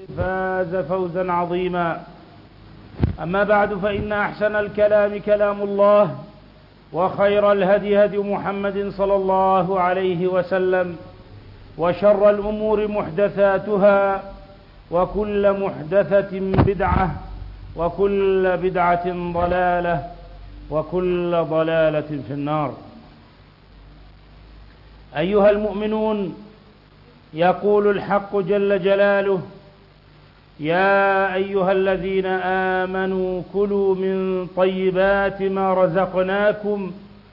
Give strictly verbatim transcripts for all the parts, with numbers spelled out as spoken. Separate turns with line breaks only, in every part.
فاز فوزا عظيما. أما بعد، فإن أحسن الكلام كلام الله، وخير الهدي هدي محمد صلى الله عليه وسلم، وشر الأمور محدثاتها، وكل محدثة بدعة، وكل بدعة ضلالة، وكل ضلالة في النار. أيها المؤمنون، يقول الحق جل جلاله: يا أيها الذين آمنوا كلوا من طيبات ما رزقناكم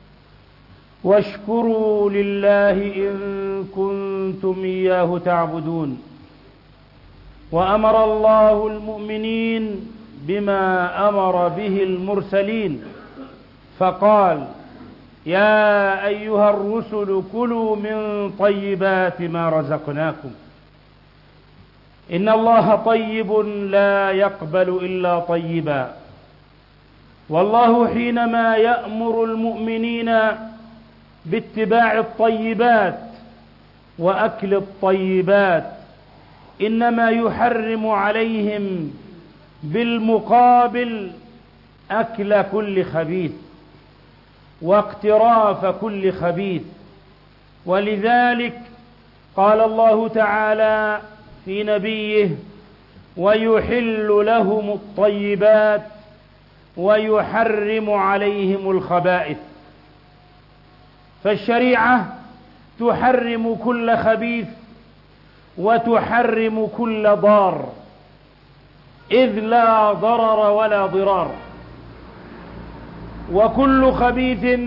واشكروا لله إن كنتم إياه تعبدون. وأمر الله المؤمنين بما أمر به المرسلين، فقال: يا أيها الرسل كلوا من طيبات ما رزقناكم. إن الله طيب لا يقبل إلا طيبا. والله حينما يأمر المؤمنين باتباع الطيبات وأكل الطيبات، إنما يحرم عليهم بالمقابل أكل كل خبيث واقتراف كل خبيث. ولذلك قال الله تعالى في نبيه: ويحل لهم الطيبات ويحرم عليهم الخبائث. فالشريعة تحرم كل خبيث وتحرم كل ضار، إذ لا ضرر ولا ضرار. وكل خبيث،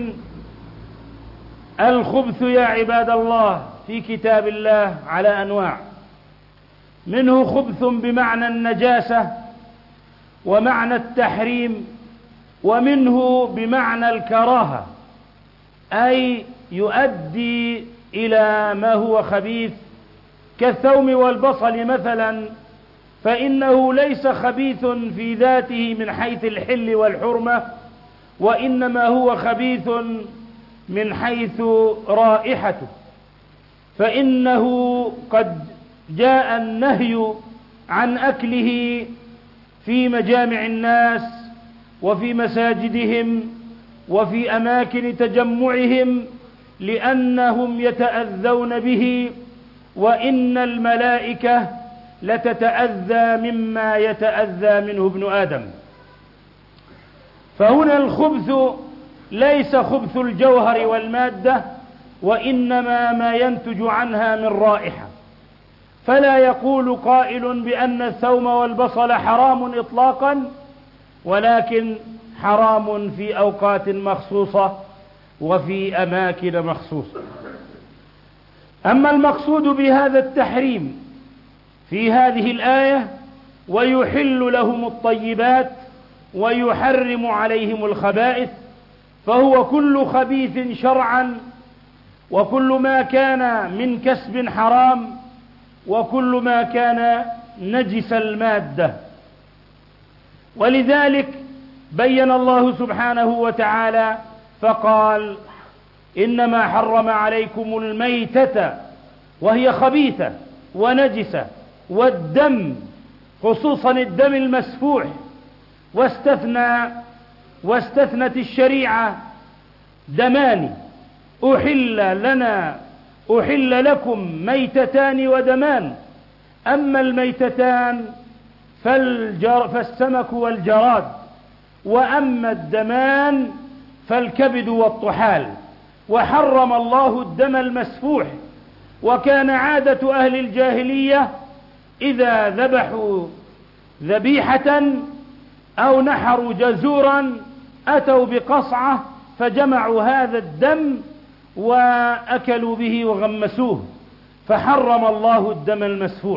الخبث يا عباد الله في كتاب الله على أنواع، منه خبث بمعنى النجاسة ومعنى التحريم، ومنه بمعنى الكراهة، أي يؤدي إلى ما هو خبيث، كالثوم والبصل مثلا، فإنه ليس خبيث في ذاته من حيث الحل والحرمة، وإنما هو خبيث من حيث رائحته، فإنه قد جاء النهي عن أكله في مجامع الناس وفي مساجدهم وفي أماكن تجمعهم، لأنهم يتأذون به، وإن الملائكة لتتأذى مما يتأذى منه ابن آدم. فهنا الخبث ليس خبث الجوهر والمادة، وإنما ما ينتج عنها من رائحة. فلا يقول قائل بأن الثوم والبصل حرام إطلاقا، ولكن حرام في أوقات مخصوصة وفي أماكن مخصوصة. أما المقصود بهذا التحريم في هذه الآية: ويحل لهم الطيبات ويحرم عليهم الخبائث، فهو كل خبيث شرعا، وكل ما كان من كسب حرام، وكل ما كان نجس المادة. ولذلك بين الله سبحانه وتعالى فقال: إنما حرم عليكم الميتة، وهي خبيثة ونجسة، والدم، خصوصا الدم المسفوح. واستثنى واستثنت الشريعة دمان: أحل لنا أحل لكم ميتتان ودمان. أما الميتتان فالجر فالسمك والجراد، وأما الدمان فالكبد والطحال. وحرم الله الدم المسفوح. وكان عادة أهل الجاهلية إذا ذبحوا ذبيحة أو نحروا جزورا أتوا بقصعة فجمعوا هذا الدم وأكلوا به وغمسوه، فحرم الله الدم المسفوح.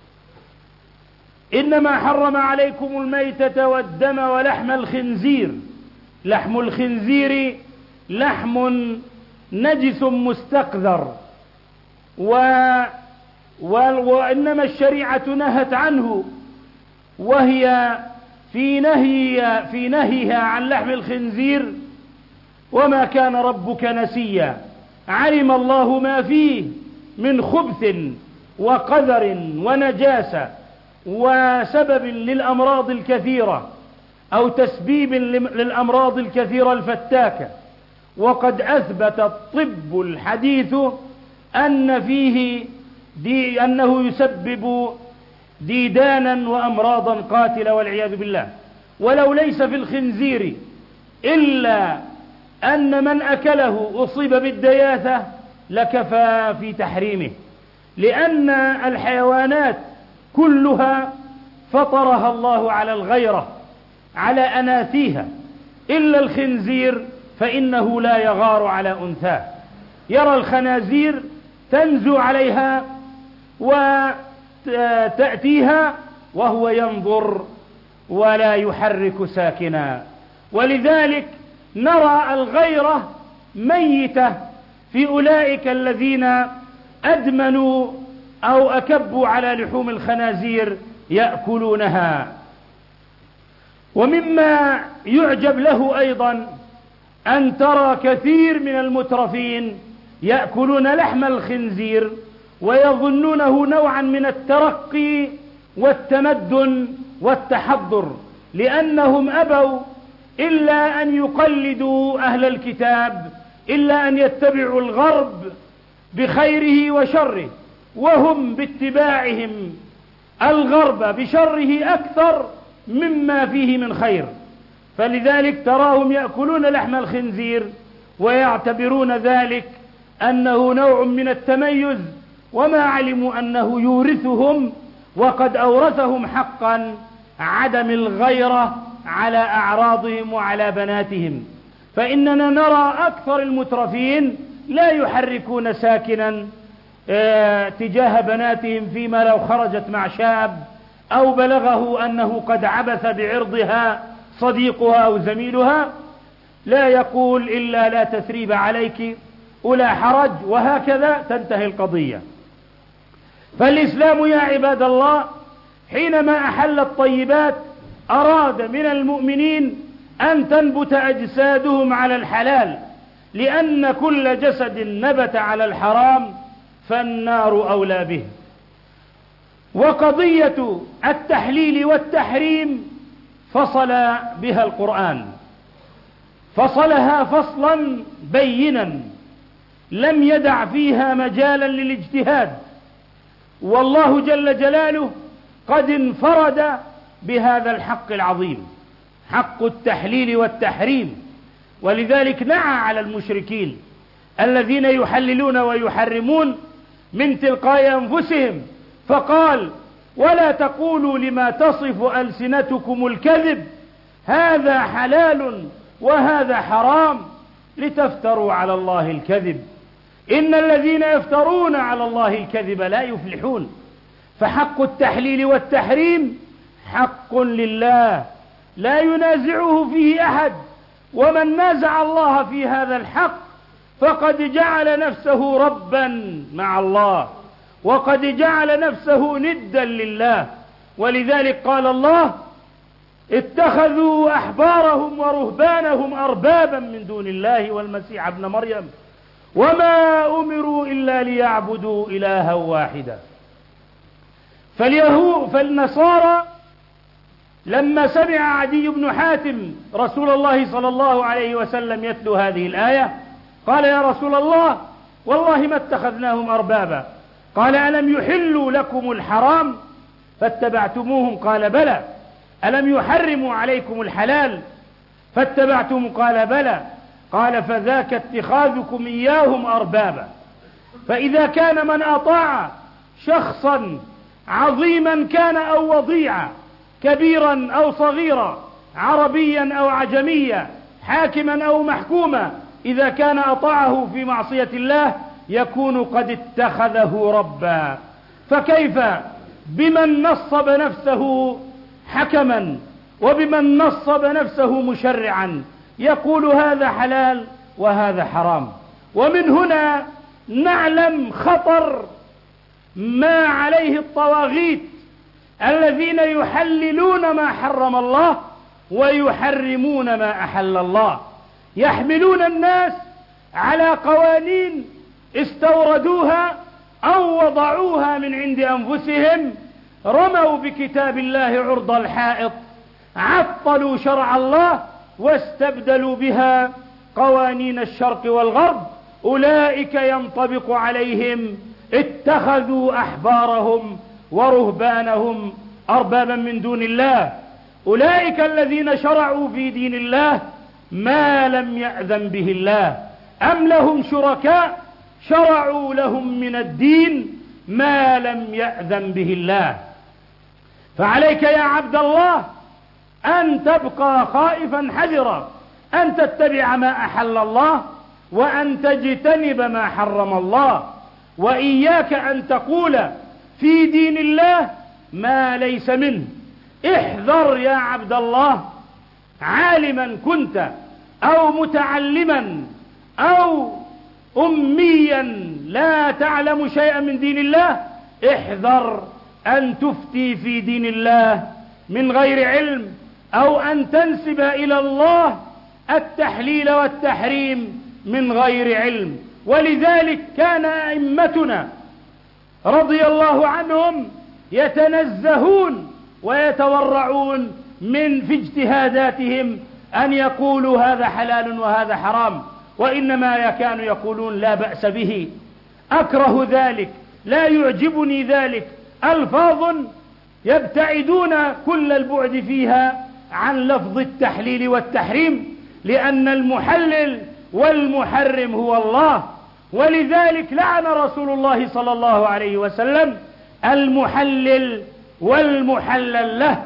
إنما حرم عليكم الميتة والدم ولحم الخنزير. لحم الخنزير لحم نجس مستقذر، و... و... وإنما الشريعة نهت عنه، وهي في نهي في نهيها عن لحم الخنزير: وما كان ربك نسيا. علم الله ما فيه من خبث وقذر ونجاسة، وسبب للأمراض الكثيرة أو تسبيب للأمراض الكثيرة الفتاكة. وقد أثبت الطب الحديث أن فيه دي أنه يسبب ديدانا وأمراضا قاتلة والعياذ بالله. ولو ليس في الخنزير إلا أن من أكله أصيب بالدياثة لكفى في تحريمه، لأن الحيوانات كلها فطرها الله على الغيرة، على أناثيها، إلا الخنزير فإنه لا يغار على أنثاه. يرى الخنازير تنزو عليها وتأتيها وهو ينظر ولا يحرك ساكنا. ولذلك نرى الغيرة ميتة في أولئك الذين أدمنوا أو أكبوا على لحوم الخنازير يأكلونها. ومما يعجب له أيضا أن ترى كثير من المترفين يأكلون لحم الخنزير ويظنونه نوعا من الترقي والتمدن والتحضر، لأنهم أبوا إلا أن يقلدوا أهل الكتاب، إلا أن يتبعوا الغرب بخيره وشره، وهم باتباعهم الغرب بشره أكثر مما فيه من خير. فلذلك تراهم يأكلون لحم الخنزير ويعتبرون ذلك أنه نوع من التميز، وما علموا أنه يورثهم، وقد أورثهم حقا عدم الغيرة على أعراضهم وعلى بناتهم. فإننا نرى أكثر المترفين لا يحركون ساكنا اه تجاه بناتهم، فيما لو خرجت مع شاب أو بلغه أنه قد عبث بعرضها صديقها أو زميلها لا يقول إلا لا تثريب عليك ولا حرج، وهكذا تنتهي القضية. فالإسلام يا عباد الله حينما أحل الطيبات أراد من المؤمنين أن تنبت أجسادهم على الحلال، لأن كل جسد نبت على الحرام فالنار أولى به. وقضية التحليل والتحريم فصل بها القرآن، فصلها فصلا بينا لم يدع فيها مجالا للاجتهاد. والله جل جلاله قد انفرد بهذا الحق العظيم، حق التحليل والتحريم. ولذلك نعى على المشركين الذين يحللون ويحرمون من تلقاء أنفسهم، فقال: ولا تقولوا لما تصف ألسنتكم الكذب هذا حلال وهذا حرام لتفتروا على الله الكذب إن الذين يفترون على الله الكذب لا يفلحون. فحق التحليل والتحريم حق لله لا ينازعه فيه أحد، ومن نازع الله في هذا الحق فقد جعل نفسه ربا مع الله، وقد جعل نفسه ندا لله. ولذلك قال الله: اتخذوا أحبارهم ورهبانهم أربابا من دون الله والمسيح ابن مريم وما أمروا إلا ليعبدوا إلها واحدا. فاليهود فالنصارى لما سمع عدي بن حاتم رسول الله صلى الله عليه وسلم يتلو هذه الآية قال: يا رسول الله والله ما اتخذناهم أربابا. قال: ألم يحلوا لكم الحرام فاتبعتموهم؟ قال: بلى. ألم يحرموا عليكم الحلال فاتبعتم؟ قال: بلى. قال: فذاك اتخاذكم إياهم أربابا. فإذا كان من أطاع شخصا عظيما كان أو وضيعا، كبيرا أو صغيرا، عربيا أو عجميا، حاكما أو محكوما، إذا كان أطاعه في معصية الله يكون قد اتخذه ربا. فكيف بمن نصب نفسه حكما وبمن نصب نفسه مشرعا يقول هذا حلال وهذا حرام؟ ومن هنا نعلم خطر ما عليه الطواغيت الذين يحللون ما حرم الله ويحرمون ما أحل الله، يحملون الناس على قوانين استوردوها أو وضعوها من عند أنفسهم رموا بكتاب الله عرض الحائط، عطلوا شرع الله واستبدلوا بها قوانين الشرق والغرب. أولئك ينطبق عليهم اتخذوا أحبارهم ورهبانهم أربابا من دون الله. أولئك الذين شرعوا في دين الله ما لم يأذن به الله، أم لهم شركاء شرعوا لهم من الدين ما لم يأذن به الله. فعليك يا عبد الله أن تبقى خائفا حذرا، أن تتبع ما أحل الله وأن تجتنب ما حرم الله، وإياك أن تقول في دين الله ما ليس منه. احذر يا عبد الله، عالما كنت أو متعلما أو أميا لا تعلم شيئا من دين الله، احذر أن تفتي في دين الله من غير علم، أو أن تنسب إلى الله التحليل والتحريم من غير علم. ولذلك كان أئمتنا رضي الله عنهم يتنزهون ويتورعون من في اجتهاداتهم أن يقولوا هذا حلال وهذا حرام، وإنما كانوا يقولون لا بأس به، أكره ذلك، لا يعجبني ذلك، ألفاظ يبتعدون كل البعد فيها عن لفظ التحليل والتحريم، لأن المحلل والمحرم هو الله. ولذلك لعن رسول الله صلى الله عليه وسلم المحلل والمحلل له،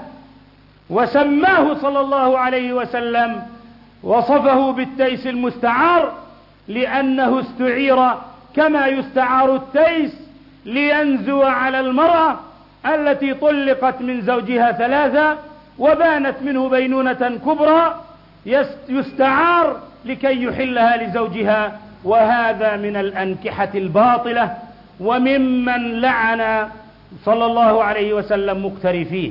وسماه صلى الله عليه وسلم، وصفه بالتيس المستعار، لأنه استعير كما يستعار التيس لينزو على المرأة التي طلقت من زوجها ثلاثة وبانت منه بينونة كبرى، يستعار لكي يحلها لزوجها، وهذا من الأنكحة الباطلة وممن لعن صلى الله عليه وسلم مقترفيه.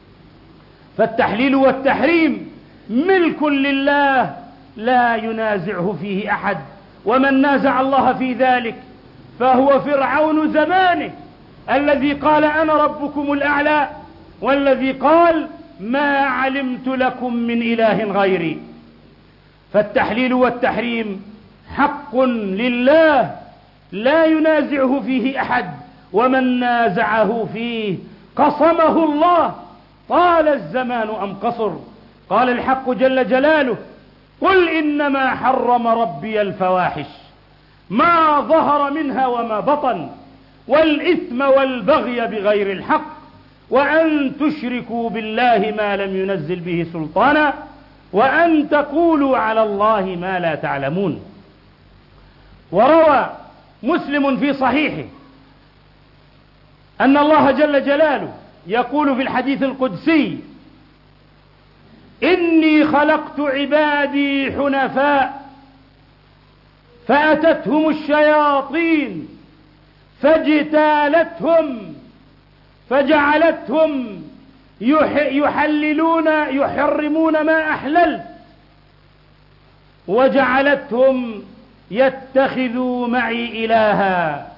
فالتحليل والتحريم ملك لله لا ينازعه فيه أحد، ومن نازع الله في ذلك فهو فرعون زمانه الذي قال أنا ربكم الأعلى، والذي قال ما علمت لكم من إله غيري. فالتحليل والتحريم حق لله لا ينازعه فيه أحد، ومن نازعه فيه قصمه الله طال الزمان أم قصر. قال الحق جل جلاله قل إنما حرم ربي الفواحش ما ظهر منها وما بطن والإثم والبغي بغير الحق وأن تشركوا بالله ما لم ينزل به سلطانا وأن تقولوا على الله ما لا تعلمون. وروى مسلم في صحيحه أن الله جل جلاله يقول في الحديث القدسي إني خلقت عبادي حنفاء فأتتهم الشياطين فاجتالتهم فجعلتهم يحللون يحرمون ما أحللت وجعلتهم يتخذوا معي إلها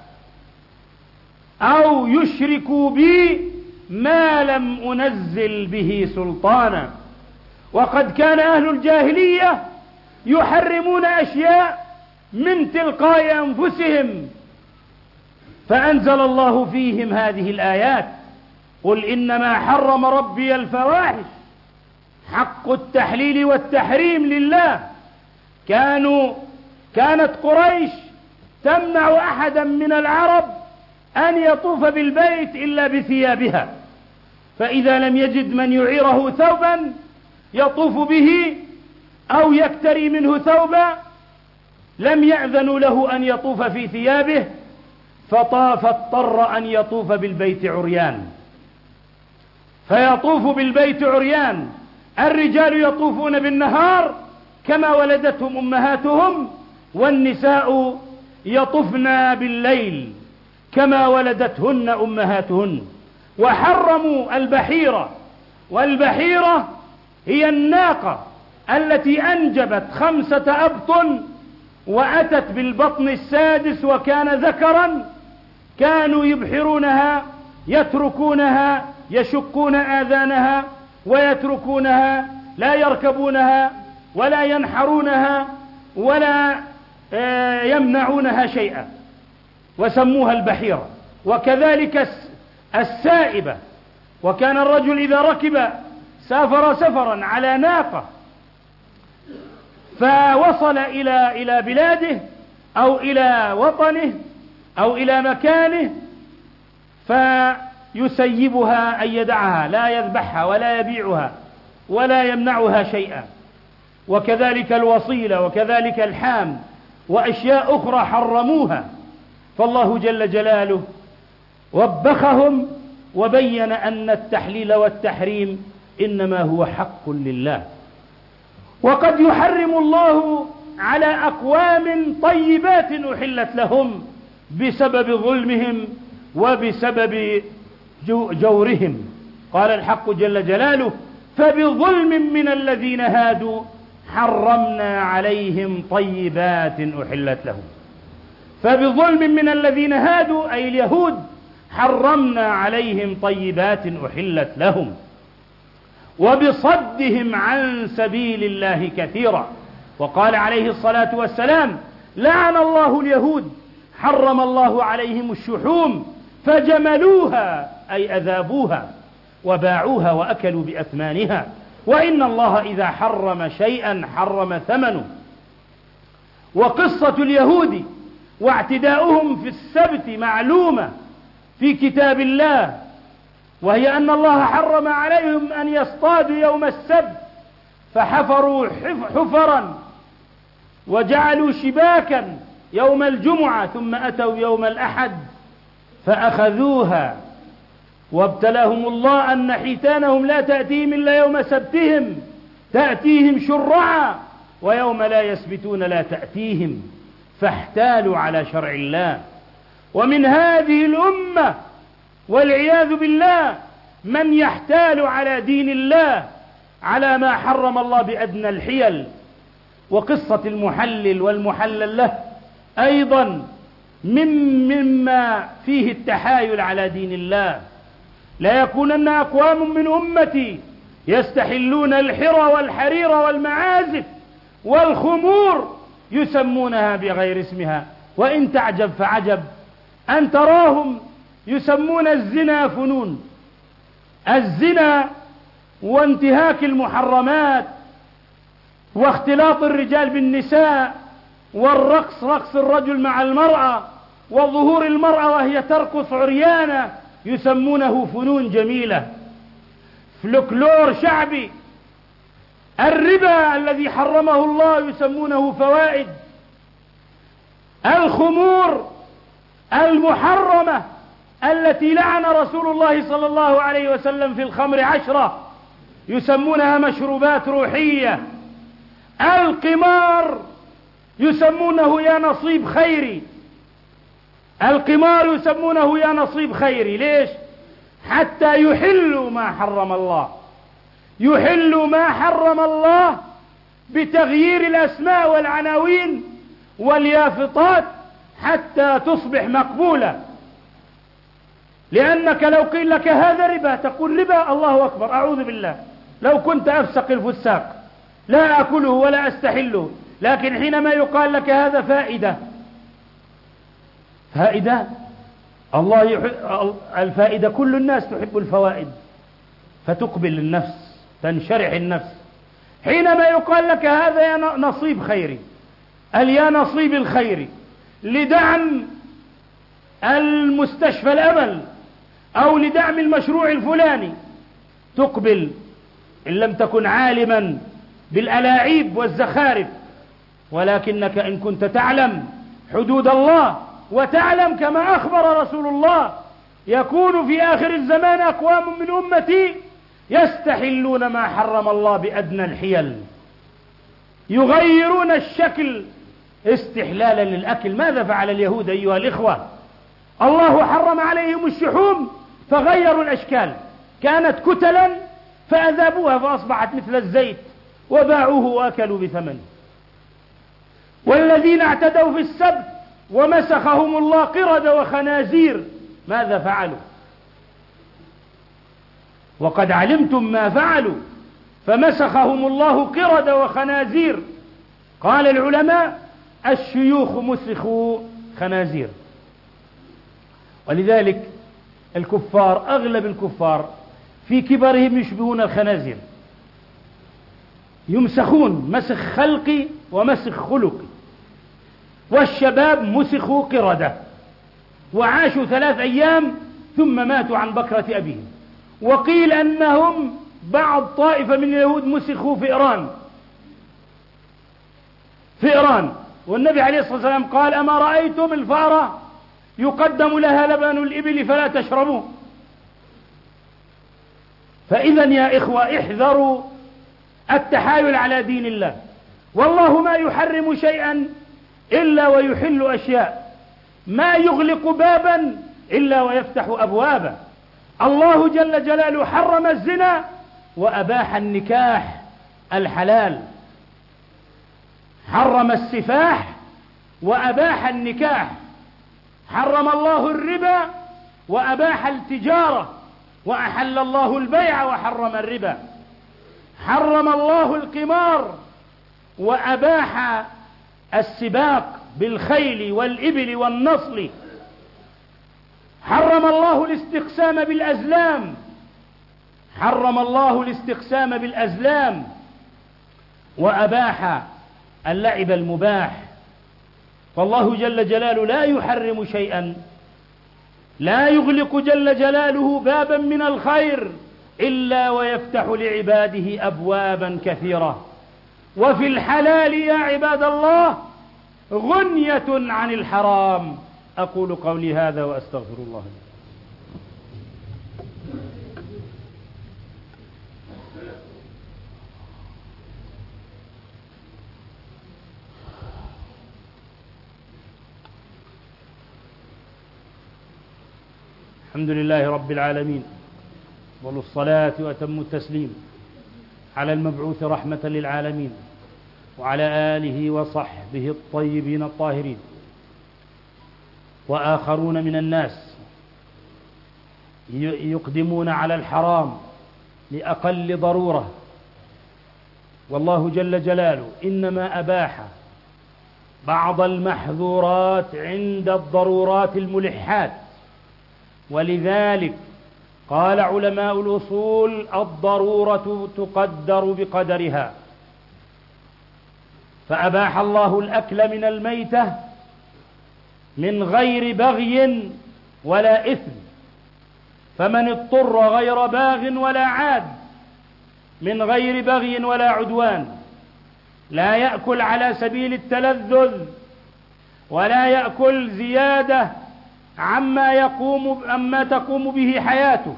أو يشركوا بي ما لم أنزل به سلطانا. وقد كان أهل الجاهلية يحرمون أشياء من تلقاء أنفسهم، فأنزل الله فيهم هذه الآيات قل إنما حرم ربي الفواحش. حق التحليل والتحريم لله. كانوا كانت قريش تمنع أحدا من العرب أن يطوف بالبيت إلا بثيابها، فإذا لم يجد من يعيره ثوبا يطوف به أو يكتري منه ثوبا لم يأذنوا له أن يطوف في ثيابه، فطاف اضطر أن يطوف بالبيت عريان، فيطوف بالبيت عريان. الرجال يطوفون بالنهار كما ولدتهم أمهاتهم، والنساء يطفن بالليل كما ولدتهن أمهاتهن. وحرموا البحيرة، والبحيرة هي الناقة التي أنجبت خمسة أبطن وأتت بالبطن السادس وكان ذكرا، كانوا يبحرونها يتركونها يشقون آذانها ويتركونها، لا يركبونها ولا ينحرونها ولا يمنعونها شيئا، وسموها البحيرة. وكذلك السائبة، وكان الرجل إذا ركب سافر سفرا على ناقة فوصل إلى إلى بلاده أو إلى وطنه أو إلى مكانه فيسيبها أن يدعها، لا يذبحها ولا يبيعها ولا يمنعها شيئا. وكذلك الوصيلة وكذلك الحام وأشياء أخرى حرموها. فالله جل جلاله وبخهم وبين أن التحليل والتحريم إنما هو حق لله. وقد يحرم الله على أقوام طيبات أحلت لهم بسبب ظلمهم وبسبب جورهم. قال الحق جل جلاله: فبظلم من الذين هادوا حرمنا عليهم طيبات أحلت لهم. فبظلم من الذين هادوا أي اليهود حرمنا عليهم طيبات أحلت لهم، وبصدهم عن سبيل الله كثيرا. وقال عليه الصلاة والسلام: لعن الله اليهود حرم الله عليهم الشحوم فجملوها أي أذابوها وباعوها وأكلوا بأثمانها، وإن الله إذا حرم شيئا حرم ثمنه. وقصة اليهود واعتداؤهم في السبت معلومة في كتاب الله، وهي أن الله حرم عليهم أن يصطادوا يوم السبت فحفروا حفرا وجعلوا شباكا يوم الجمعة، ثم أتوا يوم الأحد فأخذوها، وابتلاهم الله أن حيتانهم لا تأتيهم إلا يوم سبتهم، تأتيهم شرعا، ويوم لا يسبتون لا تأتيهم، فاحتالوا على شرع الله. ومن هذه الأمة والعياذ بالله من يحتال على دين الله على ما حرم الله بأدنى الحيل. وقصة المحلل والمحلل له أيضا من مما فيه التحايل على دين الله. لا يكونن أقوام من أمتي يستحلون الحرى والحرير والمعازف والخمور يسمونها بغير اسمها. وإن تعجب فعجب أن تراهم يسمون الزنا فنون، الزنا وانتهاك المحرمات واختلاط الرجال بالنساء والرقص، رقص الرجل مع المرأة وظهور المرأة وهي ترقص عريانة يسمونه فنون جميلة، فلكلور شعبي. الربا الذي حرمه الله يسمونه فوائد. الخمور المحرمة التي لعن رسول الله صلى الله عليه وسلم في الخمر عشرة يسمونها مشروبات روحية. القمار يسمونه يا نصيب خيري، القمار يسمونه يا نصيب خيري. ليش؟ حتى يحلوا ما حرم الله، يحلوا ما حرم الله بتغيير الأسماء والعناوين واليافطات حتى تصبح مقبولة. لأنك لو قيل لك هذا ربا تقول ربا، الله أكبر، أعوذ بالله، لو كنت أفسق الفساق لا أكله ولا أستحله. لكن حينما يقال لك هذا فائدة، فائدة الله يحب الفائدة، كل الناس تحب الفوائد فتقبل النفس، تنشرح النفس. حينما يقال لك هذا يا نصيب خيري، اليا نصيب الخيري لدعم المستشفى الأمل أو لدعم المشروع الفلاني، تقبل إن لم تكن عالما بالألاعيب والزخارف. ولكنك إن كنت تعلم حدود الله وتعلم كما أخبر رسول الله يكون في آخر الزمان أقوام من أمتي يستحلون ما حرم الله بأدنى الحيل، يغيرون الشكل استحلالا للأكل. ماذا فعل اليهود أيها الإخوة؟ الله حرم عليهم الشحوم فغيروا الأشكال، كانت كتلا فأذابوها فأصبحت مثل الزيت وباعوه وأكلوا بثمنه. والذين اعتدوا في السبت ومسخهم الله قردة وخنازير، ماذا فعلوا؟ وقد علمتم ما فعلوا فمسخهم الله قرد وخنازير. قال العلماء الشيوخ مسخوا خنازير. ولذلك الكفار أغلب الكفار في كبرهم يشبهون الخنازير، يمسخون مسخ خلقي ومسخ خلقي. والشباب مسخوا قردة وعاشوا ثلاث أيام ثم ماتوا عن بكرة أبيهم. وقيل أنهم بعض طائفة من اليهود مسخوا فئران فئران والنبي عليه الصلاة والسلام قال أما رأيتم الفأرة يقدم لها لبن الإبل فلا تشربوه. فإذا يا إخوة احذروا التحايل على دين الله، والله ما يحرم شيئا إلا ويحل أشياء، ما يغلق بابا إلا ويفتح أبوابا. الله جل جلاله حرم الزنا وأباح النكاح الحلال، حرم السفاح وأباح النكاح، حرم الله الربا وأباح التجارة، وأحل الله البيع وحرم الربا، حرم الله القمار وأباح السباق بالخيل والإبل والنصل، حرم الله الاستقسام بالأزلام حرم الله الاستقسام بالأزلام وأباح اللعب المباح. فالله جل جلاله لا يحرم شيئا، لا يغلق جل جلاله بابا من الخير إلا ويفتح لعباده أبوابا كثيرة. وفي الحلال يا عباد الله غنية عن الحرام. أقول قولي هذا وأستغفر الله. الحمد لله رب العالمين، أفضل الصلاة وأتم التسليم على المبعوث رحمة للعالمين وعلى آله وصحبه الطيبين الطاهرين. وآخرون من الناس يقدمون على الحرام لأقل ضرورة، والله جل جلاله إنما أباح بعض المحظورات عند الضرورات الملحات. ولذلك قال علماء الأصول الضرورة تقدر بقدرها، فأباح الله الأكل من الميتة من غير بغي ولا إثم، فمن اضطر غير باغ ولا عاد من غير بغي ولا عدوان، لا يأكل على سبيل التلذذ ولا يأكل زيادة عما يقوم عما تقوم به حياته.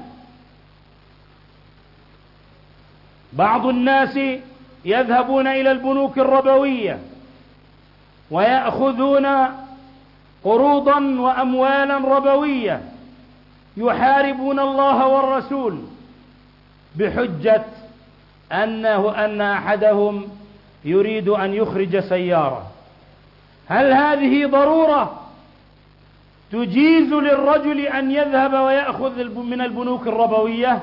بعض الناس يذهبون إلى البنوك الربوية ويأخذون قروضا وأموالا ربوية يحاربون الله والرسول بحجة أنه أن أحدهم يريد أن يخرج سيارة. هل هذه ضرورة تجيز للرجل أن يذهب ويأخذ من البنوك الربوية،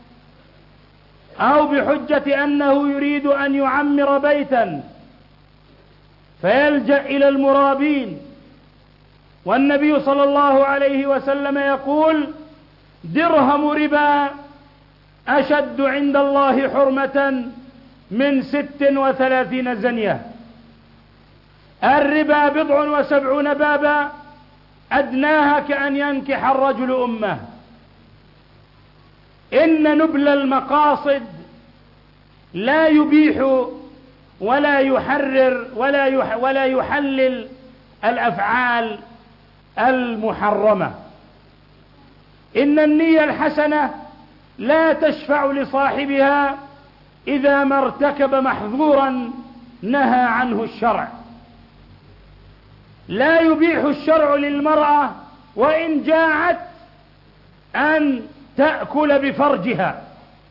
أو بحجة أنه يريد أن يعمر بيتا فيلجأ إلى المرابين؟ والنبي صلى الله عليه وسلم يقول درهم ربا أشد عند الله حرمة من ست وثلاثين زنية. الربا بضع وسبعون بابا أدناها كأن ينكح الرجل أمه. إن نبل المقاصد لا يبيح ولا يحرر ولا يح ولا يحلل الأفعال المحرمة. إن النية الحسنة لا تشفع لصاحبها إذا ما ارتكب محظورا نهى عنه الشرع. لا يبيح الشرع للمرأة وإن جاعت أن تأكل بفرجها.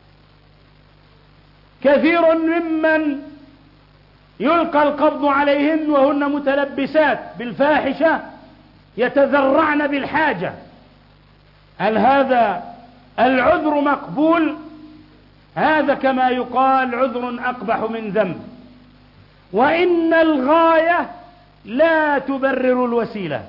كثير ممن يلقى القبض عليهن وهن متلبسات بالفاحشة يتذرعن بالحاجة. هل هذا العذر مقبول هذا كما يقال عذر أقبح من ذنب. وإن الغاية لا تبرر الوسيلة،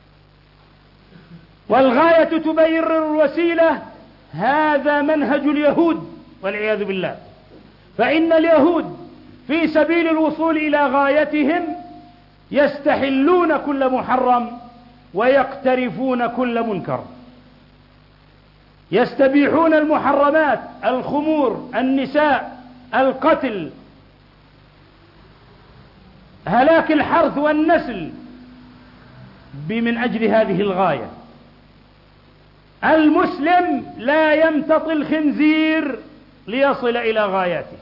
والغاية تبرر الوسيلة، هذا منهج اليهود والعياذ بالله. فإن اليهود في سبيل الوصول إلى غايتهم يستحلون كل محرم ويقترفون كل منكر، يستبيحون المحرمات، الخمور، النساء، القتل، هلاك الحرث والنسل، من أجل هذه الغاية. المسلم لا يمتطي الخنزير ليصل إلى غاياته.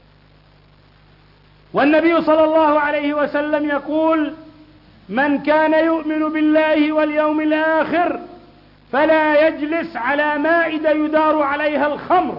والنبي صلى الله عليه وسلم يقول: من كان يؤمن بالله واليوم الآخر فلا يجلس على مائدة يدار عليها الخمر.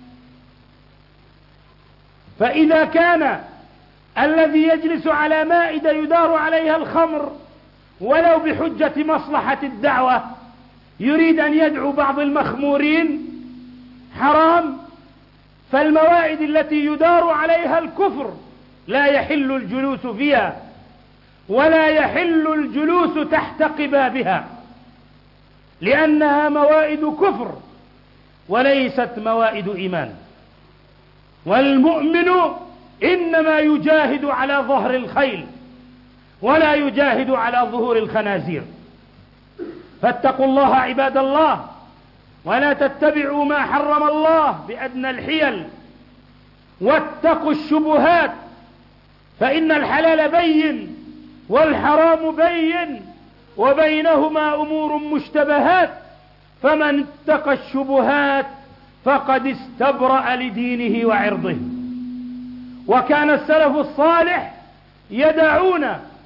فإذا كان الذي يجلس على مائدة يدار عليها الخمر ولو بحجة مصلحة الدعوة يريد أن يدعو بعض المخمورين حرام، فالموائد التي يدار عليها الكفر لا يحل الجلوس فيها، ولا يحل الجلوس تحت قبابها، لأنها موائد كفر وليست موائد إيمان. والمؤمن إنما يجاهد على ظهر الخيل ولا يجاهد على ظهور الخنازير. فاتقوا الله عباد الله، ولا تتبعوا ما حرم الله بأدنى الحيل، واتقوا الشبهات، فإن الحلال بين والحرام بين وبينهما أمور مشتبهات، فمن اتقى الشبهات فقد استبرأ لدينه وعرضه. وكان السلف الصالح يدعون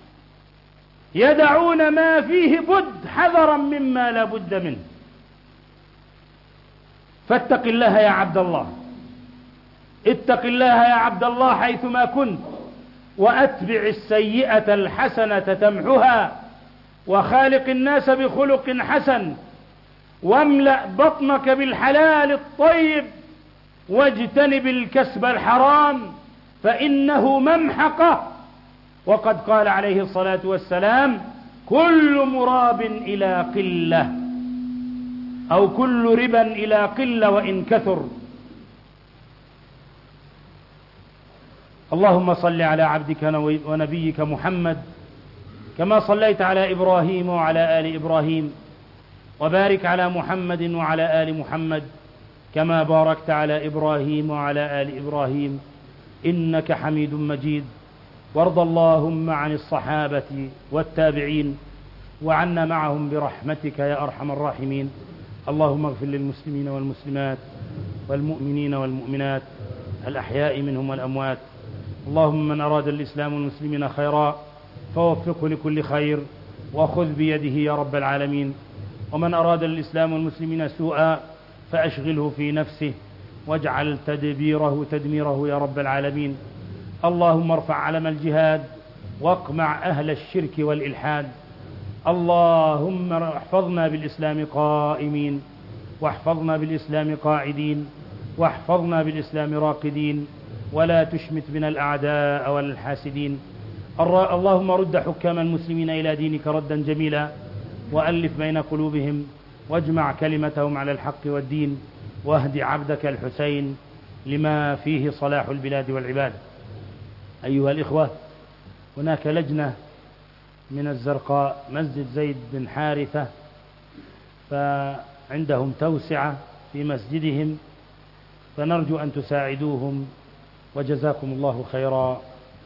يدعون ما فيه بد حذرا مما لا بد منه. فاتق الله يا عبد الله، اتق الله يا عبد الله حيثما كنت، وأتبع السيئة الحسنة تمحها، وخالق الناس بخلق حسن، واملأ بطنك بالحلال الطيب، واجتنب الكسب الحرام فإنه ممحقة. وقد قال عليه الصلاة والسلام: كل مراب إلى قلة، أو كل ربا إلى قلة وإن كثر. اللهم صل على عبدك ونبيك محمد كما صليت على إبراهيم وعلى آل إبراهيم، وبارك على محمد وعلى آل محمد كما باركت على إبراهيم وعلى آل إبراهيم إنك حميد مجيد. وارض اللهم عن الصحابة والتابعين وعنا معهم برحمتك يا أرحم الراحمين. اللهم اغفر للمسلمين والمسلمات والمؤمنين والمؤمنات الأحياء منهم والأموات. اللهم من أراد الإسلام والمسلمين خيرا فوفقه لكل خير وخذ بيده يا رب العالمين، ومن أراد الإسلام والمسلمين سوءا فأشغله في نفسه واجعل تدبيره تدميره يا رب العالمين. اللهم ارفع علم الجهاد واقمع أهل الشرك والإلحاد. اللهم احفظنا بالإسلام قائمين، واحفظنا بالإسلام قاعدين، واحفظنا بالإسلام راقدين، ولا تشمت بنا الأعداء ولا الحاسدين. اللهم رد حكام المسلمين إلى دينك ردا جميلا، وألف بين قلوبهم، واجمع كلمتهم على الحق والدين، واهد عبدك الحسين لما فيه صلاح البلاد والعباد. أيها الإخوة، هناك لجنة من الزرقاء مسجد زيد بن حارثة، فعندهم توسعة في مسجدهم، فنرجو أن تساعدوهم وجزاكم الله خيرا.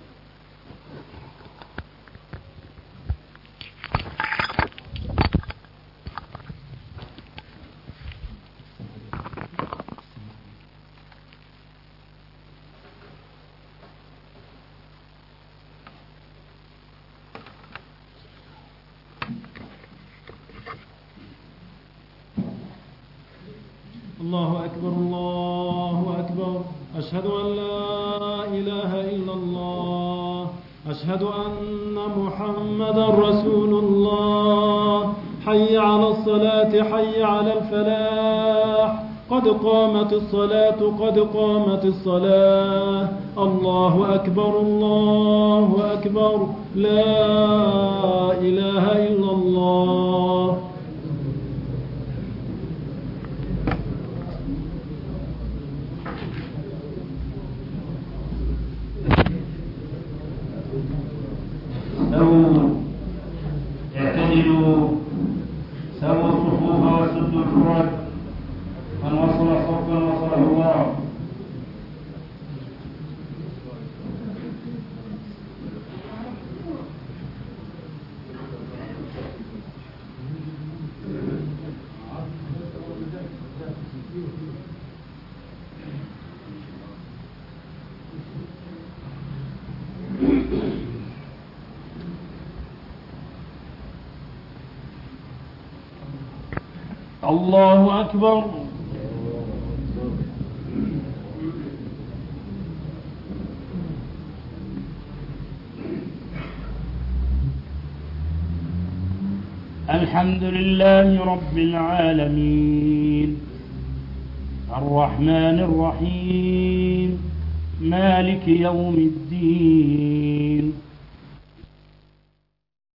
الله أكبر الله أكبر، أشهد أن لا إله إلا الله، أشهد أن محمدا رسول الله. حي على الصلاة، حي على الفلاح، قد قامت الصلاة قد قامت الصلاة الله أكبر الله أكبر لا إله إلا الله.
سووا اعتدلوا سووا الصفوف وسدوا الفرج من وصل صفا وصله الله. الله أكبر. الحمد لله رب العالمين الرحمن الرحيم مالك يوم الدين